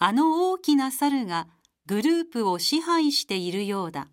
あの大きな猿がグループを支配しているようだ。